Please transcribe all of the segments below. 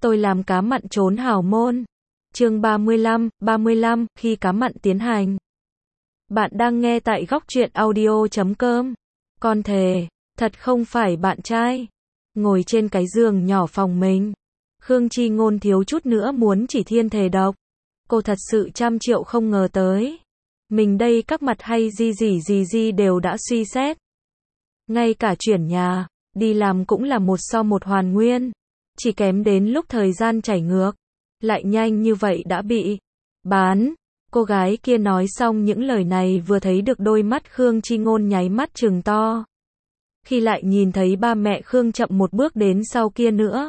Tôi làm cá mặn trốn hào môn. Chương 35, khi cá mặn tiến hành. Bạn đang nghe tại Góc Truyện Audio.com. Con thề, thật không phải bạn trai. Ngồi trên cái giường nhỏ phòng mình, Khương Chi Ngôn thiếu chút nữa muốn chỉ thiên thề độc. Cô thật sự trăm triệu không ngờ tới. Mình đây các mặt hay gì đều đã suy xét. Ngay cả chuyển nhà, đi làm cũng là một so một hoàn nguyên. Chỉ kém đến lúc thời gian chảy ngược, lại nhanh như vậy đã bị bán. Cô gái kia nói xong những lời này vừa thấy được đôi mắt Khương Chi Ngôn nháy mắt trừng to. Khi lại nhìn thấy ba mẹ Khương chậm một bước đến sau kia nữa,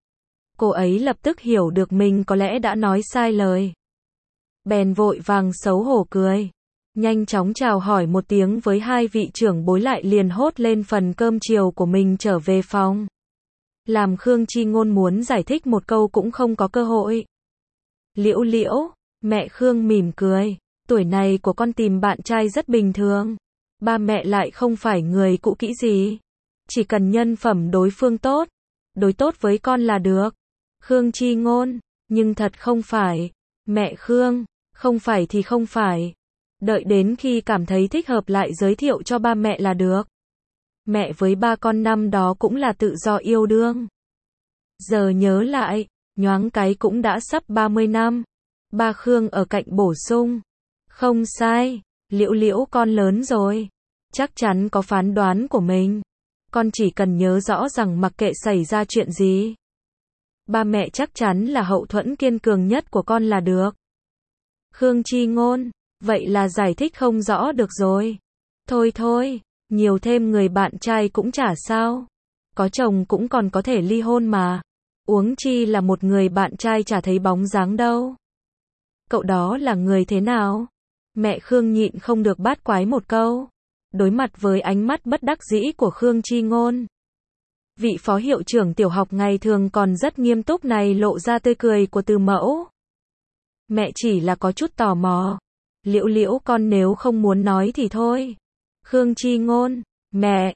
cô ấy lập tức hiểu được mình có lẽ đã nói sai lời. Bèn vội vàng xấu hổ cười, nhanh chóng chào hỏi một tiếng với hai vị trưởng bối lại liền hốt lên phần cơm chiều của mình trở về phòng. Làm Khương Chi Ngôn muốn giải thích một câu cũng không có cơ hội. Liễu Liễu, mẹ Khương mỉm cười, tuổi này của con tìm bạn trai rất bình thường. Ba mẹ lại không phải người cũ kỹ gì. Chỉ cần nhân phẩm đối phương tốt, đối tốt với con là được. Khương Chi Ngôn, nhưng thật không phải. Mẹ Khương, không phải thì không phải. Đợi đến khi cảm thấy thích hợp lại giới thiệu cho ba mẹ là được. Mẹ với ba con năm đó cũng là tự do yêu đương. Giờ nhớ lại, nhoáng cái cũng đã sắp 30 năm. Ba Khương ở cạnh bổ sung. Không sai, Liễu Liễu con lớn rồi. Chắc chắn có phán đoán của mình. Con chỉ cần nhớ rõ rằng mặc kệ xảy ra chuyện gì, ba mẹ chắc chắn là hậu thuẫn kiên cường nhất của con là được. Khương Chi Ngôn, vậy là giải thích không rõ được rồi. Thôi, nhiều thêm người bạn trai cũng chả sao. Có chồng cũng còn có thể ly hôn mà. Huống chi là một người bạn trai chả thấy bóng dáng đâu. Cậu đó là người thế nào? Mẹ Khương nhịn không được bát quái một câu. Đối mặt với ánh mắt bất đắc dĩ của Khương Chi Ngôn, vị phó hiệu trưởng tiểu học ngày thường còn rất nghiêm túc này lộ ra tươi cười của từ mẫu. Mẹ chỉ là có chút tò mò. Liễu Liễu con nếu không muốn nói thì thôi. Khương Chi Ngôn, mẹ,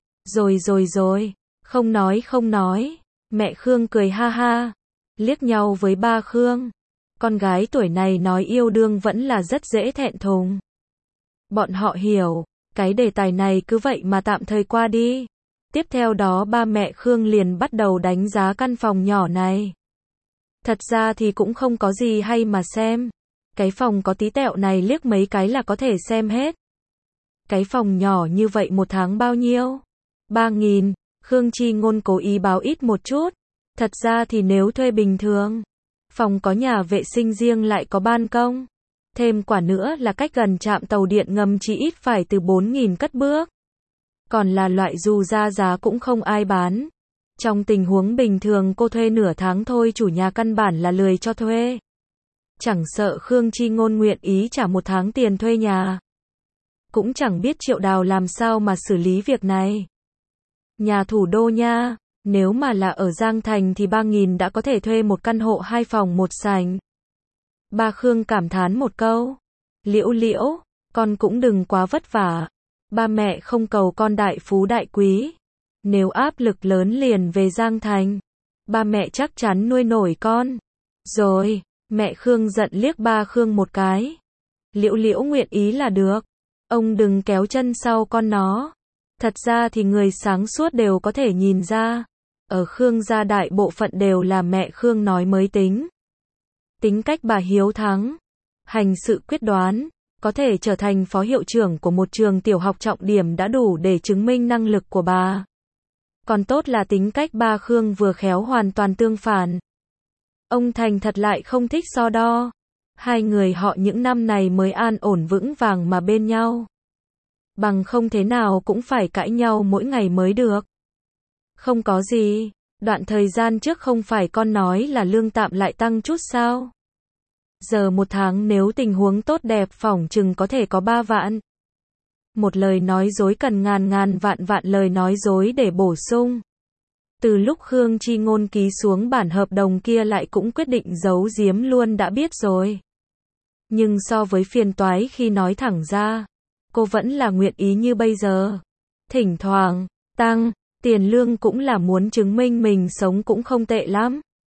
rồi, không nói. Mẹ Khương cười ha ha, liếc nhau với ba Khương. Con gái tuổi này nói yêu đương vẫn là rất dễ thẹn thùng. Bọn họ hiểu, cái đề tài này cứ vậy mà tạm thời qua đi. Tiếp theo đó ba mẹ Khương liền bắt đầu đánh giá căn phòng nhỏ này. Thật ra thì cũng không có gì hay mà xem. Cái phòng có tí tẹo này liếc mấy cái là có thể xem hết. Cái phòng nhỏ như vậy một tháng bao nhiêu? 3.000, Khương Chi Ngôn cố ý báo ít một chút. Thật ra thì nếu thuê bình thường, phòng có nhà vệ sinh riêng lại có ban công. Thêm quả nữa là cách gần trạm tàu điện ngầm chỉ ít phải từ 4.000 cất bước. Còn là loại dù ra giá cũng không ai bán. Trong tình huống bình thường cô thuê nửa tháng thôi chủ nhà căn bản là lười cho thuê. Chẳng sợ Khương Chi Ngôn nguyện ý trả một tháng tiền thuê nhà. Cũng chẳng biết Triệu Đào làm sao mà xử lý việc này. Nhà thủ đô nha, nếu mà là ở Giang Thành thì 3.000 đã có thể thuê một căn hộ 2 phòng 1 sảnh. Ba Khương cảm thán một câu. Liễu Liễu, con cũng đừng quá vất vả. Ba mẹ không cầu con đại phú đại quý. Nếu áp lực lớn liền về Giang Thành, ba mẹ chắc chắn nuôi nổi con. Rồi, mẹ Khương giận liếc ba Khương một cái. Liễu Liễu nguyện ý là được. Ông đừng kéo chân sau con nó. Thật ra thì người sáng suốt đều có thể nhìn ra. Ở Khương gia đại bộ phận đều là mẹ Khương nói mới tính. Tính cách bà hiếu thắng, hành sự quyết đoán, có thể trở thành phó hiệu trưởng của một trường tiểu học trọng điểm đã đủ để chứng minh năng lực của bà. Còn tốt là tính cách ba Khương vừa khéo hoàn toàn tương phản. Ông thành thật lại không thích so đo. Hai người họ những năm này mới an ổn vững vàng mà bên nhau. Bằng không thế nào cũng phải cãi nhau mỗi ngày mới được. Không có gì, đoạn thời gian trước không phải con nói là lương tạm lại tăng chút sao? Giờ một tháng nếu tình huống tốt đẹp phỏng chừng có thể có 3 vạn. Một lời nói dối cần ngàn vạn lời nói dối để bổ sung. Từ lúc Khương Chi Ngôn ký xuống bản hợp đồng kia lại cũng quyết định giấu giếm luôn đã biết rồi. Nhưng so với phiền toái khi nói thẳng ra, cô vẫn là nguyện ý như bây giờ. Thỉnh thoảng, tăng tiền lương cũng là muốn chứng minh mình sống cũng không tệ lắm.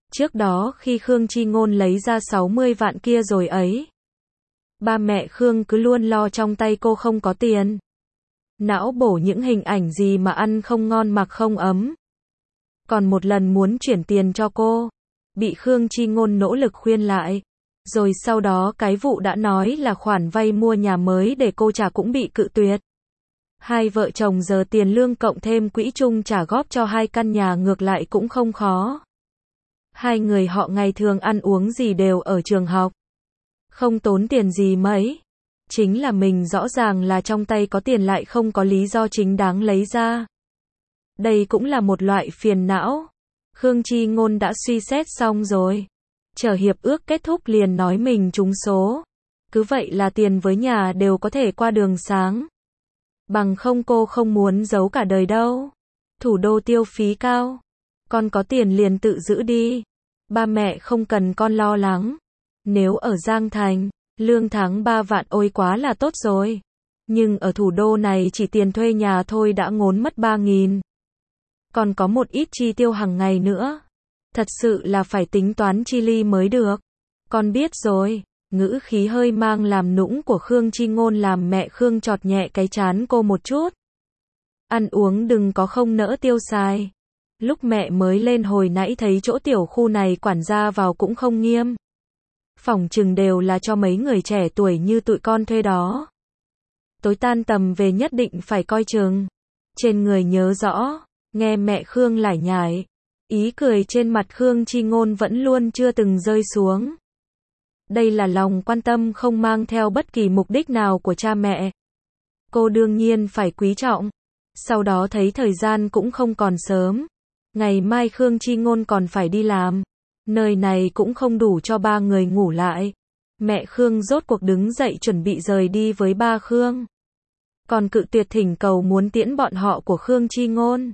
Trước đó khi Khương Chi Ngôn lấy ra 60 vạn kia rồi ấy. Ba mẹ Khương cứ luôn lo trong tay cô không có tiền. Não bổ những hình ảnh gì mà ăn không ngon mặc không ấm. Còn một lần muốn chuyển tiền cho cô. Bị Khương Chi Ngôn nỗ lực khuyên lại. Rồi sau đó cái vụ đã nói là khoản vay mua nhà mới để cô trả cũng bị cự tuyệt. Hai vợ chồng giờ tiền lương cộng thêm quỹ chung trả góp cho 2 căn nhà ngược lại cũng không khó. Hai người họ ngày thường ăn uống gì đều ở trường học. Không tốn tiền gì mấy. Chính là mình rõ ràng là trong tay có tiền lại không có lý do chính đáng lấy ra. Đây cũng là một loại phiền não. Khương Chi Ngôn đã suy xét xong rồi. Chờ hiệp ước kết thúc liền nói mình trúng số. Cứ vậy là tiền với nhà đều có thể qua đường sáng. Bằng không cô không muốn giấu cả đời đâu. Thủ đô tiêu phí cao. Con có tiền liền tự giữ đi. Ba mẹ không cần con lo lắng. Nếu ở Giang Thành, lương tháng 3 vạn ôi quá là tốt rồi. Nhưng ở thủ đô này chỉ tiền thuê nhà thôi đã ngốn mất 3.000. Còn có một ít chi tiêu hàng ngày nữa. Thật sự là phải tính toán chi ly mới được. Con biết rồi. Ngữ khí hơi mang làm nũng của Khương Chi Ngôn làm mẹ Khương chọt nhẹ cái trán cô một chút. Ăn uống đừng có không nỡ tiêu xài. Lúc mẹ mới lên hồi nãy thấy chỗ tiểu khu này quản gia vào cũng không nghiêm. Phỏng chừng đều là cho mấy người trẻ tuổi như tụi con thuê đó. Tối tan tầm về nhất định phải coi chừng. Trên người nhớ rõ, nghe mẹ Khương lải nhải. Ý cười trên mặt Khương Chi Ngôn vẫn luôn chưa từng rơi xuống. Đây là lòng quan tâm không mang theo bất kỳ mục đích nào của cha mẹ. Cô đương nhiên phải quý trọng. Sau đó thấy thời gian cũng không còn sớm. Ngày mai Khương Chi Ngôn còn phải đi làm. Nơi này cũng không đủ cho 3 người ngủ lại. Mẹ Khương rốt cuộc đứng dậy chuẩn bị rời đi với ba Khương. Còn cự tuyệt thỉnh cầu muốn tiễn bọn họ của Khương Chi Ngôn.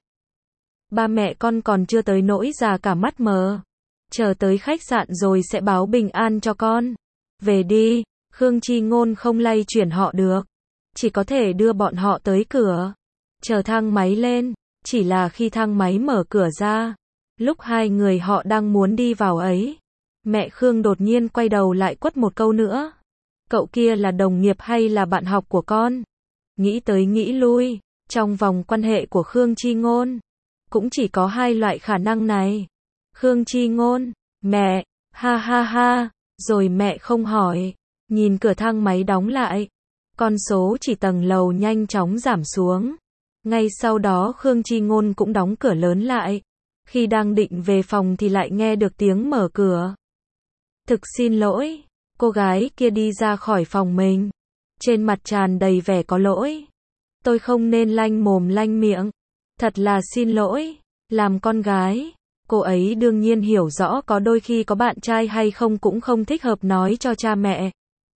Ba mẹ con còn chưa tới nỗi già cả mắt mờ. Chờ tới khách sạn rồi sẽ báo bình an cho con. Về đi, Khương Chi Ngôn không lay chuyển họ được. Chỉ có thể đưa bọn họ tới cửa. Chờ thang máy lên, chỉ là khi thang máy mở cửa ra. Lúc hai người họ đang muốn đi vào ấy. Mẹ Khương đột nhiên quay đầu lại quất một câu nữa. Cậu kia là đồng nghiệp hay là bạn học của con? Nghĩ tới nghĩ lui, trong vòng quan hệ của Khương Chi Ngôn. Cũng chỉ có 2 loại khả năng này. Khương Chi Ngôn, mẹ, ha ha ha, rồi mẹ không hỏi. Nhìn cửa thang máy đóng lại. Con số chỉ tầng lầu nhanh chóng giảm xuống. Ngay sau đó Khương Chi Ngôn cũng đóng cửa lớn lại. Khi đang định về phòng thì lại nghe được tiếng mở cửa. Thực xin lỗi. Cô gái kia đi ra khỏi phòng mình. Trên mặt tràn đầy vẻ có lỗi. Tôi không nên lanh mồm lanh miệng. Thật là xin lỗi. Làm con gái, cô ấy đương nhiên hiểu rõ có đôi khi có bạn trai hay không cũng không thích hợp nói cho cha mẹ.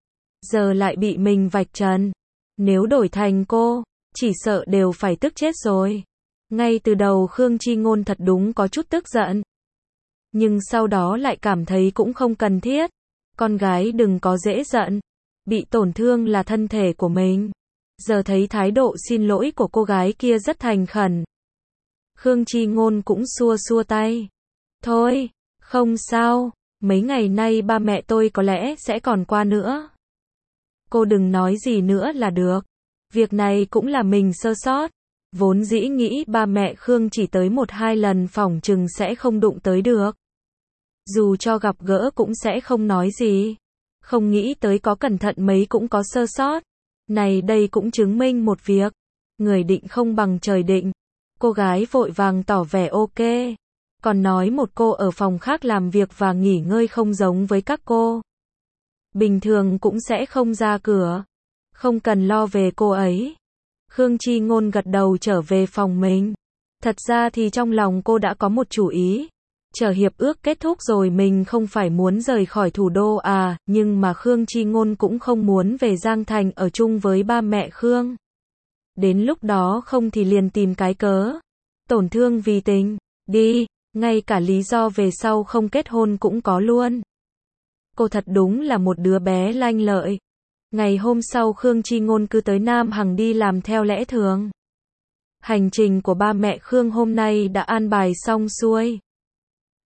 Giờ lại bị mình vạch trần. Nếu đổi thành cô, chỉ sợ đều phải tức chết rồi. Ngay từ đầu Khương Chi Ngôn thật đúng có chút tức giận. Nhưng sau đó lại cảm thấy cũng không cần thiết. Con gái đừng có dễ giận. Bị tổn thương là thân thể của mình. Giờ thấy thái độ xin lỗi của cô gái kia rất thành khẩn. Khương Chi Ngôn cũng xua xua tay. Thôi, không sao. Mấy ngày nay ba mẹ tôi có lẽ sẽ còn qua nữa. Cô đừng nói gì nữa là được. Việc này cũng là mình sơ sót. Vốn dĩ nghĩ ba mẹ Khương chỉ tới 1-2 lần phỏng chừng sẽ không đụng tới được. Dù cho gặp gỡ cũng sẽ không nói gì. Không nghĩ tới có cẩn thận mấy cũng có sơ sót. Này đây cũng chứng minh một việc. Người định không bằng trời định. Cô gái vội vàng tỏ vẻ ok. Còn nói một cô ở phòng khác làm việc và nghỉ ngơi không giống với các cô. Bình thường cũng sẽ không ra cửa. Không cần lo về cô ấy. Khương Chi Ngôn gật đầu trở về phòng mình. Thật ra thì trong lòng cô đã có một chủ ý. Chờ hiệp ước kết thúc rồi mình không phải muốn rời khỏi thủ đô à, nhưng mà Khương Chi Ngôn cũng không muốn về Giang Thành ở chung với ba mẹ Khương. Đến lúc đó không thì liền tìm cái cớ. Tổn thương vì tình, đi, ngay cả lý do về sau không kết hôn cũng có luôn. Cô thật đúng là một đứa bé lanh lợi. Ngày hôm sau Khương Chi Ngôn cứ tới Nam Hằng đi làm theo lẽ thường. Hành trình của ba mẹ Khương hôm nay đã an bài xong xuôi.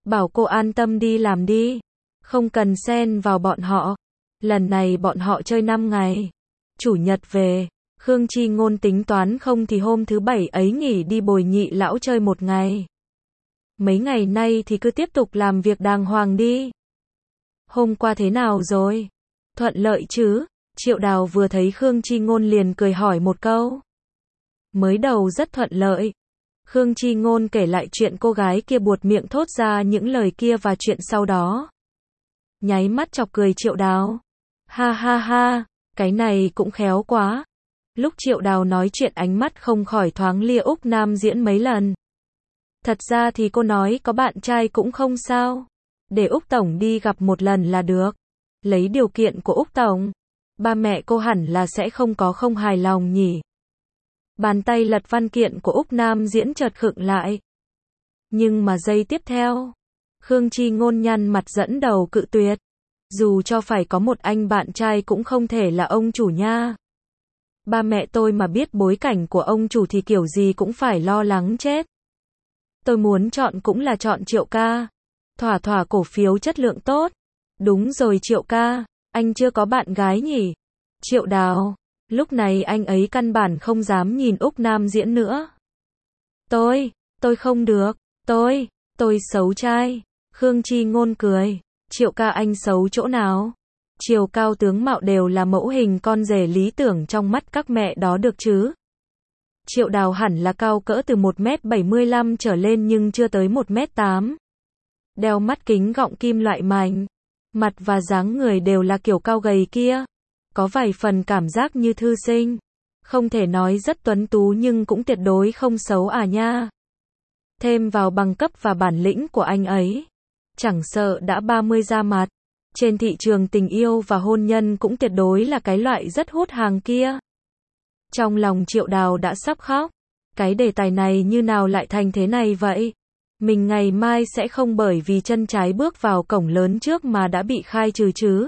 Bảo cô an tâm đi làm đi. Không cần xen vào bọn họ. Lần này bọn họ chơi 5 ngày. Chủ nhật về. Khương Chi Ngôn tính toán không thì hôm thứ Bảy ấy nghỉ đi bồi nhị lão chơi 1 ngày. Mấy ngày nay thì cứ tiếp tục làm việc đàng hoàng đi. Hôm qua thế nào rồi? Thuận lợi chứ? Triệu Đào vừa thấy Khương Chi Ngôn liền cười hỏi một câu. Mới đầu rất thuận lợi. Khương Chi Ngôn kể lại chuyện cô gái kia buột miệng thốt ra những lời kia và chuyện sau đó. Nháy mắt chọc cười Triệu Đào. Ha ha ha, cái này cũng khéo quá. Lúc Triệu Đào nói chuyện ánh mắt không khỏi thoáng lia Úc Nam Diễn mấy lần. Thật ra thì cô nói có bạn trai cũng không sao. Để Úc Tổng đi gặp một lần là được. Lấy điều kiện của Úc Tổng. Ba mẹ cô hẳn là sẽ không hài lòng nhỉ. Bàn tay lật văn kiện của Úc Nam Diễn chợt khựng lại. Nhưng mà giây tiếp theo, Khương Chi Ngôn nhăn mặt dẫn đầu cự tuyệt. Dù cho phải có một anh bạn trai cũng không thể là ông chủ nha. Ba mẹ tôi mà biết bối cảnh của ông chủ thì kiểu gì cũng phải lo lắng chết. Tôi muốn chọn cũng là chọn Triệu ca. Thỏa thỏa cổ phiếu chất lượng tốt. Đúng rồi Triệu ca, anh chưa có bạn gái nhỉ? Triệu Đào, lúc này anh ấy căn bản không dám nhìn Úc Nam Diễn nữa. Tôi không được, tôi xấu trai. Khương Chi Ngôn cười, Triệu ca anh xấu chỗ nào? Chiều cao tướng mạo đều là mẫu hình con rể lý tưởng trong mắt các mẹ đó được chứ. Triệu Đào hẳn là cao cỡ từ 1m75 trở lên nhưng chưa tới 1m8. Đeo mắt kính gọng kim loại mảnh. Mặt và dáng người đều là kiểu cao gầy kia. Có vài phần cảm giác như thư sinh. Không thể nói rất tuấn tú nhưng cũng tuyệt đối không xấu à nha. Thêm vào bằng cấp và bản lĩnh của anh ấy. Chẳng sợ đã 30 ra mặt. Trên thị trường tình yêu và hôn nhân cũng tuyệt đối là cái loại rất hút hàng kia. Trong lòng Triệu Đào đã sắp khóc. Cái đề tài này như nào lại thành thế này vậy? Mình ngày mai sẽ không bởi vì chân trái bước vào cổng lớn trước mà đã bị khai trừ chứ?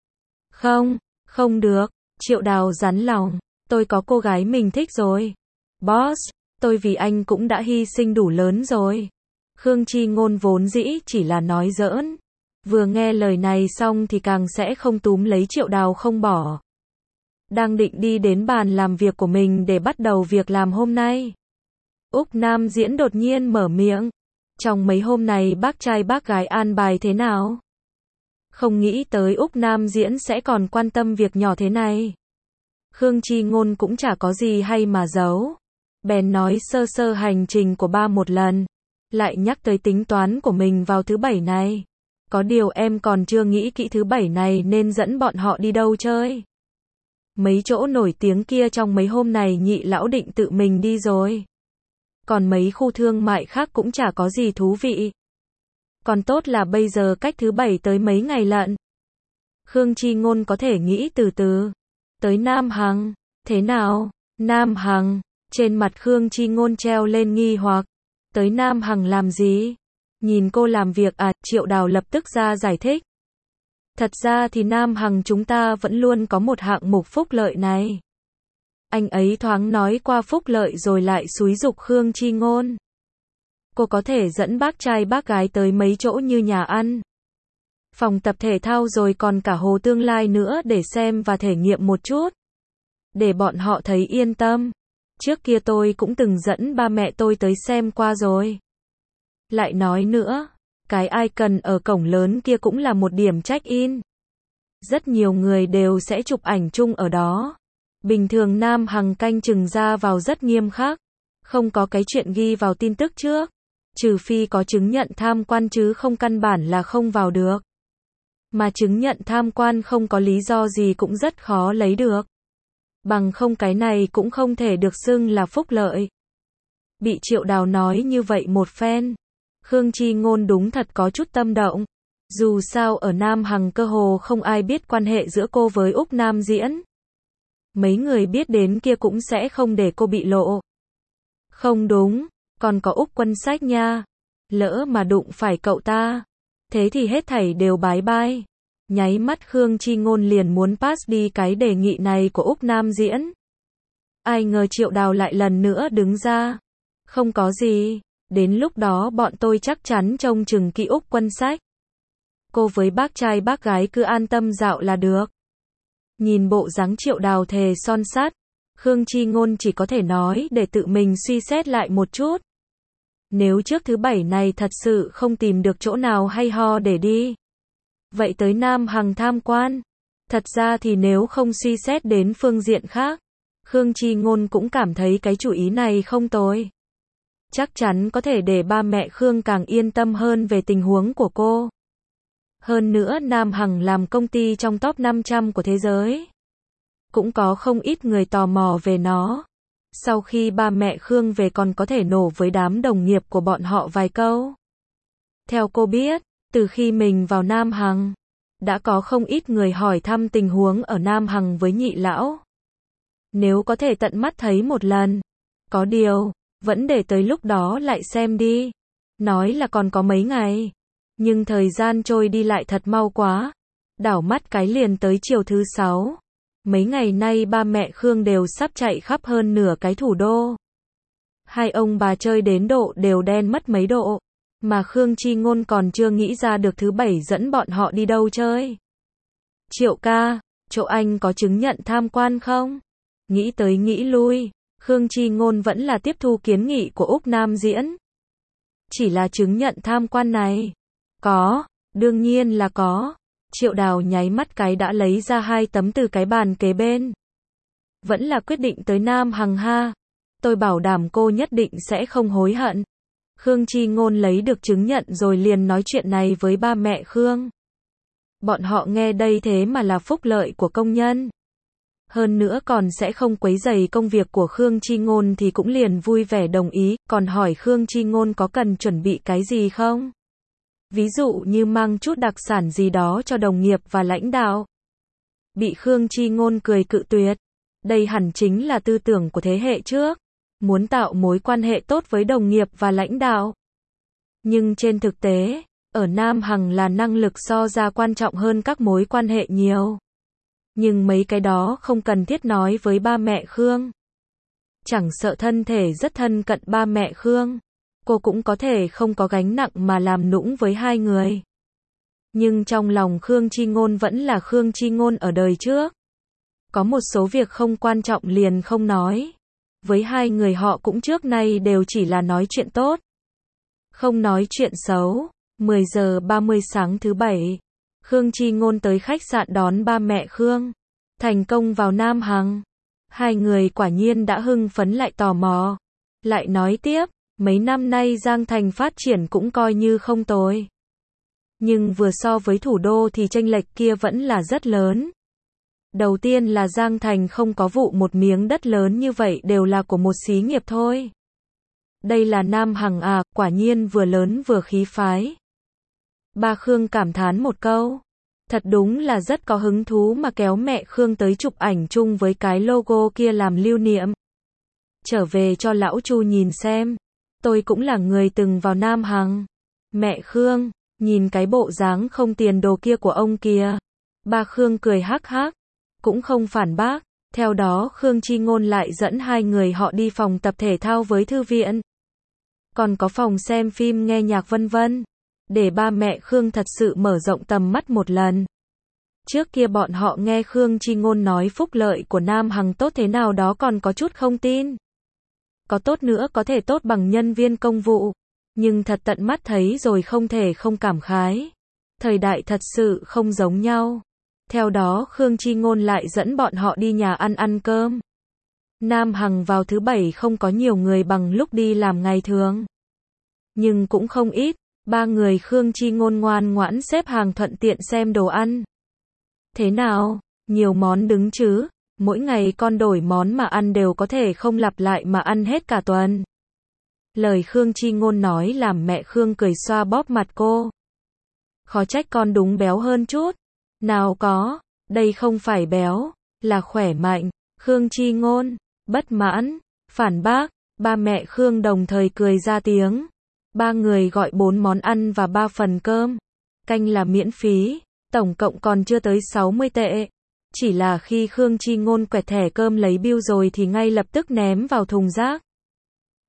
Không được. Triệu Đào rắn lòng. Tôi có cô gái mình thích rồi. Boss, tôi vì anh cũng đã hy sinh đủ lớn rồi. Khương Chi Ngôn vốn dĩ chỉ là nói giỡn. Vừa nghe lời này xong thì càng sẽ không túm lấy Triệu Đào không bỏ. Đang định đi đến bàn làm việc của mình để bắt đầu việc làm hôm nay. Úc Nam Diễn đột nhiên mở miệng. Trong mấy hôm này bác trai bác gái an bài thế nào? Không nghĩ tới Úc Nam Diễn sẽ còn quan tâm việc nhỏ thế này. Khương Chi Ngôn cũng chả có gì hay mà giấu. Bèn nói sơ sơ hành trình của ba một lần. Lại nhắc tới tính toán của mình vào thứ Bảy này. Có điều em còn chưa nghĩ kỹ thứ Bảy này nên dẫn bọn họ đi đâu chơi. Mấy chỗ nổi tiếng kia trong mấy hôm này nhị lão định tự mình đi rồi. Còn mấy khu thương mại khác cũng chả có gì thú vị. Còn tốt là bây giờ cách thứ Bảy tới mấy ngày lận. Khương Chi Ngôn có thể nghĩ từ từ. Tới Nam Hằng. Thế nào? Nam Hằng. Trên mặt Khương Chi Ngôn treo lên nghi hoặc. Tới Nam Hằng làm gì? Nhìn cô làm việc à? Triệu Đào lập tức ra giải thích. Thật ra thì Nam Hằng chúng ta vẫn luôn có một hạng mục phúc lợi này. Anh ấy thoáng nói qua phúc lợi rồi lại xúi giục Khương Chi Ngôn. Cô có thể dẫn bác trai bác gái tới mấy chỗ như nhà ăn, phòng tập thể thao rồi còn cả hồ Tương Lai nữa để xem và thể nghiệm một chút. Để bọn họ thấy yên tâm. Trước kia tôi cũng từng dẫn ba mẹ tôi tới xem qua rồi. Lại nói nữa, cái icon ở cổng lớn kia cũng là một điểm check-in. Rất nhiều người đều sẽ chụp ảnh chung ở đó. Bình thường Nam Hằng canh chừng ra vào rất nghiêm khắc. Không có cái chuyện ghi vào tin tức trước. Trừ phi có chứng nhận tham quan chứ không căn bản là không vào được. Mà chứng nhận tham quan không có lý do gì cũng rất khó lấy được. Bằng không cái này cũng không thể được xưng là phúc lợi. Bị Triệu Đào nói như vậy một phen. Khương Chi Ngôn đúng thật có chút tâm động. Dù sao ở Nam Hằng cơ hồ không ai biết quan hệ giữa cô với Úc Nam Diễn. Mấy người biết đến kia cũng sẽ không để cô bị lộ. Không đúng, còn có Úc Quân Sách nha. Lỡ mà đụng phải cậu ta. Thế thì hết thảy đều bái bai. Nháy mắt Khương Chi Ngôn liền muốn pass đi cái đề nghị này của Úc Nam Diễn. Ai ngờ Triệu Đào lại lần nữa đứng ra. Không có gì. Đến lúc đó bọn tôi chắc chắn trông chừng kỹ Úc Quân Sách. Cô với bác trai bác gái cứ an tâm dạo là được. Nhìn bộ dáng Triệu Đào thề son sắt, Khương Chi Ngôn chỉ có thể nói để tự mình suy xét lại một chút. Nếu trước thứ bảy này thật sự không tìm được chỗ nào hay ho để đi, vậy tới Nam Hằng tham quan. Thật ra thì nếu không suy xét đến phương diện khác, Khương Chi Ngôn cũng cảm thấy cái chủ ý này không tồi. Chắc chắn có thể để ba mẹ Khương càng yên tâm hơn về tình huống của cô. Hơn nữa Nam Hằng làm công ty trong top 500 của thế giới. Cũng có không ít người tò mò về nó. Sau khi ba mẹ Khương về còn có thể nổ với đám đồng nghiệp của bọn họ vài câu. Theo cô biết, từ khi mình vào Nam Hằng, đã có không ít người hỏi thăm tình huống ở Nam Hằng với nhị lão. Nếu có thể tận mắt thấy một lần. Có điều, vẫn để tới lúc đó lại xem đi. Nói là còn có mấy ngày. Nhưng thời gian trôi đi lại thật mau quá. Đảo mắt cái liền tới chiều thứ 6. Mấy ngày nay ba mẹ Khương đều sắp chạy khắp hơn nửa cái thủ đô. Hai ông bà chơi đến độ đều đen mất mấy độ. Mà Khương Chi Ngôn còn chưa nghĩ ra được thứ bảy dẫn bọn họ đi đâu chơi. Triệu ca, chỗ anh có chứng nhận tham quan không? Nghĩ tới nghĩ lui, Khương Chi Ngôn vẫn là tiếp thu kiến nghị của Úc Nam Diễn. Chỉ là chứng nhận tham quan này. Có, đương nhiên là có. Triệu Đào nháy mắt cái đã lấy ra 2 tấm từ cái bàn kế bên. Vẫn là quyết định tới Nam Hằng ha. Tôi bảo đảm cô nhất định sẽ không hối hận. Khương Chi Ngôn lấy được chứng nhận rồi liền nói chuyện này với ba mẹ Khương. Bọn họ nghe đây thế mà là phúc lợi của công nhân. Hơn nữa còn sẽ không quấy rầy công việc của Khương Chi Ngôn thì cũng liền vui vẻ đồng ý, còn hỏi Khương Chi Ngôn có cần chuẩn bị cái gì không? Ví dụ như mang chút đặc sản gì đó cho đồng nghiệp và lãnh đạo. Bị Khương Chi Ngôn cười cự tuyệt. Đây hẳn chính là tư tưởng của thế hệ trước. Muốn tạo mối quan hệ tốt với đồng nghiệp và lãnh đạo. Nhưng trên thực tế, ở Nam Hằng là năng lực so ra quan trọng hơn các mối quan hệ nhiều. Nhưng mấy cái đó không cần thiết nói với ba mẹ Khương. Chẳng sợ thân thể rất thân cận ba mẹ Khương, cô cũng có thể không có gánh nặng mà làm nũng với hai người. Nhưng trong lòng Khương Chi Ngôn vẫn là Khương Chi Ngôn ở đời trước. Có một số việc không quan trọng liền không nói. Với hai người họ cũng trước nay đều chỉ là nói chuyện tốt. Không nói chuyện xấu. 10 giờ 30 sáng thứ bảy. Khương Chi Ngôn tới khách sạn đón ba mẹ Khương. Thành công vào Nam Hằng. Hai người quả nhiên đã hưng phấn lại tò mò. Lại nói tiếp, mấy năm nay Giang Thành phát triển cũng coi như không tồi. Nhưng vừa so với thủ đô thì chênh lệch kia vẫn là rất lớn. Đầu tiên là Giang Thành không có vụ một miếng đất lớn như vậy đều là của một xí nghiệp thôi. Đây là Nam Hằng à, quả nhiên vừa lớn vừa khí phái. Ba Khương cảm thán một câu. Thật đúng là rất có hứng thú mà kéo mẹ Khương tới chụp ảnh chung với cái logo kia làm lưu niệm. Trở về cho lão Chu nhìn xem. Tôi cũng là người từng vào Nam Hằng. Mẹ Khương, nhìn cái bộ dáng không tiền đồ kia của ông kìa. Ba Khương cười hắc hắc. Cũng không phản bác. Theo đó Khương Chi Ngôn lại dẫn hai người họ đi phòng tập thể thao với thư viện. Còn có phòng xem phim nghe nhạc vân vân. Để ba mẹ Khương thật sự mở rộng tầm mắt một lần. Trước kia bọn họ nghe Khương Chi Ngôn nói phúc lợi của Nam Hằng tốt thế nào đó còn có chút không tin. Có tốt nữa có thể tốt bằng nhân viên công vụ. Nhưng thật tận mắt thấy rồi không thể không cảm khái. Thời đại thật sự không giống nhau. Theo đó Khương Chi Ngôn lại dẫn bọn họ đi nhà ăn cơm. Nam Hằng vào thứ bảy không có nhiều người bằng lúc đi làm ngày thường. Nhưng cũng không ít. Ba người Khương Chi Ngôn ngoan ngoãn xếp hàng thuận tiện xem đồ ăn. Thế nào? Nhiều món đứng chứ? Mỗi ngày con đổi món mà ăn đều có thể không lặp lại mà ăn hết cả tuần. Lời Khương Chi Ngôn nói làm mẹ Khương cười xoa bóp mặt cô. Khó trách con đúng béo hơn chút. Nào có, đây không phải béo, là khỏe mạnh. Khương Chi Ngôn, bất mãn, phản bác, ba mẹ Khương đồng thời cười ra tiếng. Ba người gọi 4 món ăn và 3 phần cơm. Canh là miễn phí, tổng cộng còn chưa tới 60 tệ. Chỉ là khi Khương Chi Ngôn quẹt thẻ cơm lấy bill rồi thì ngay lập tức ném vào thùng rác.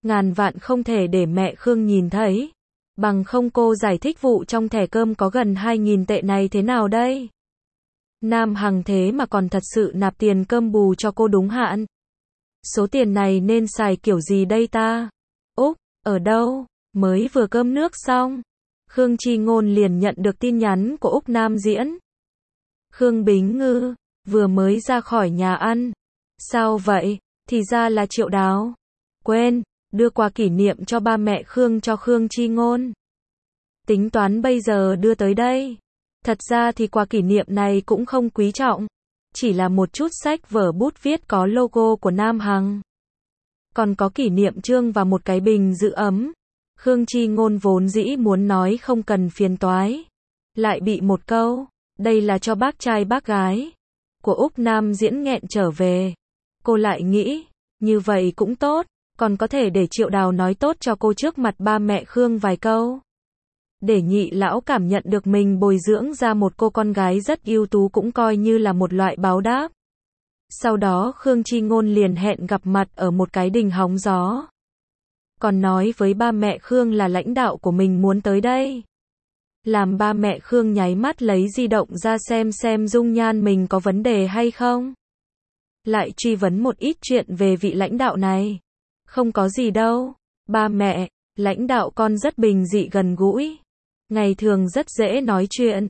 Ngàn vạn không thể để mẹ Khương nhìn thấy. Bằng không cô giải thích vụ trong thẻ cơm có gần 2.000 tệ này thế nào đây? Nam Hằng thế mà còn thật sự nạp tiền cơm bù cho cô đúng hạn. Số tiền này nên xài kiểu gì đây ta? Úc, ở đâu? Mới vừa cơm nước xong. Khương Chi Ngôn liền nhận được tin nhắn của Úc Nam Diễn. Khương Bính Ngư, vừa mới ra khỏi nhà ăn. Sao vậy? Thì ra là Triệu Đào. Quên, đưa quà kỷ niệm cho ba mẹ Khương cho Khương Chi Ngôn. Tính toán bây giờ đưa tới đây. Thật ra thì quà kỷ niệm này cũng không quý trọng. Chỉ là một chút sách vở bút viết có logo của Nam Hằng. Còn có kỷ niệm chương và một cái bình giữ ấm. Khương Chi Ngôn vốn dĩ muốn nói không cần phiền toái. Lại bị một câu, đây là cho bác trai bác gái của Úc Nam Diễn nghẹn trở về. Cô lại nghĩ, như vậy cũng tốt, còn có thể để Triệu Đào nói tốt cho cô trước mặt ba mẹ Khương vài câu. Để nhị lão cảm nhận được mình bồi dưỡng ra một cô con gái rất ưu tú cũng coi như là một loại báo đáp. Sau đó Khương Chi Ngôn liền hẹn gặp mặt ở một cái đình hóng gió. Còn nói với ba mẹ Khương là lãnh đạo của mình muốn tới đây. Làm ba mẹ Khương nháy mắt lấy di động ra xem dung nhan mình có vấn đề hay không. Lại truy vấn một ít chuyện về vị lãnh đạo này. Không có gì đâu. Ba mẹ, lãnh đạo con rất bình dị gần gũi. Ngày thường rất dễ nói chuyện.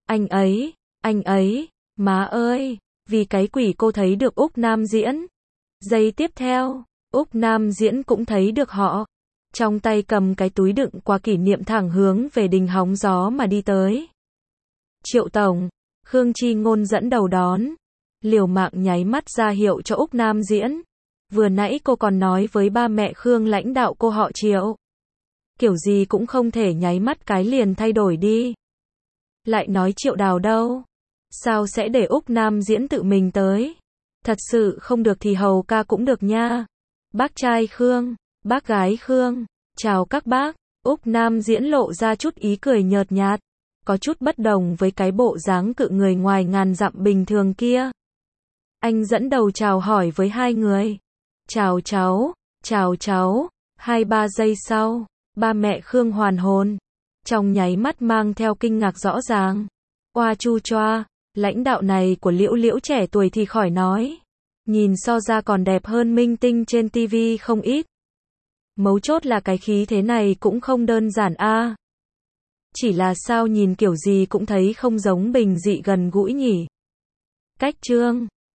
Anh ấy, má ơi, vì cái quỷ cô thấy được Úc Nam Diễn. Giây tiếp theo, Úc Nam Diễn cũng thấy được họ. Trong tay cầm cái túi đựng quà kỷ niệm thẳng hướng về đình hóng gió mà đi tới. Triệu Tổng, Khương Chi Ngôn dẫn đầu đón. Liều mạng nháy mắt ra hiệu cho Úc Nam Diễn. Vừa nãy cô còn nói với ba mẹ Khương lãnh đạo cô họ Triệu. Kiểu gì cũng không thể nháy mắt cái liền thay đổi đi. Lại nói Triệu Đào đâu? Sao sẽ để Úc Nam Diễn tự mình tới? Thật sự không được thì hầu ca cũng được nha. Bác trai Khương, bác gái Khương, chào các bác. Úc Nam Diễn lộ ra chút ý cười nhợt nhạt. Có chút bất đồng với cái bộ dáng cự người ngoài ngàn dặm bình thường kia. Anh dẫn đầu chào hỏi với hai người. Chào cháu. 2-3 giây sau, ba mẹ Khương hoàn hồn. Trong nháy mắt mang theo kinh ngạc rõ ràng. Oa chu choa, lãnh đạo này của Liễu Liễu trẻ tuổi thì khỏi nói. Nhìn so ra còn đẹp hơn minh tinh trên TV không ít. Mấu chốt là cái khí thế này cũng không đơn giản a. Chỉ là sao nhìn kiểu gì cũng thấy không giống bình dị gần gũi nhỉ. Cách chương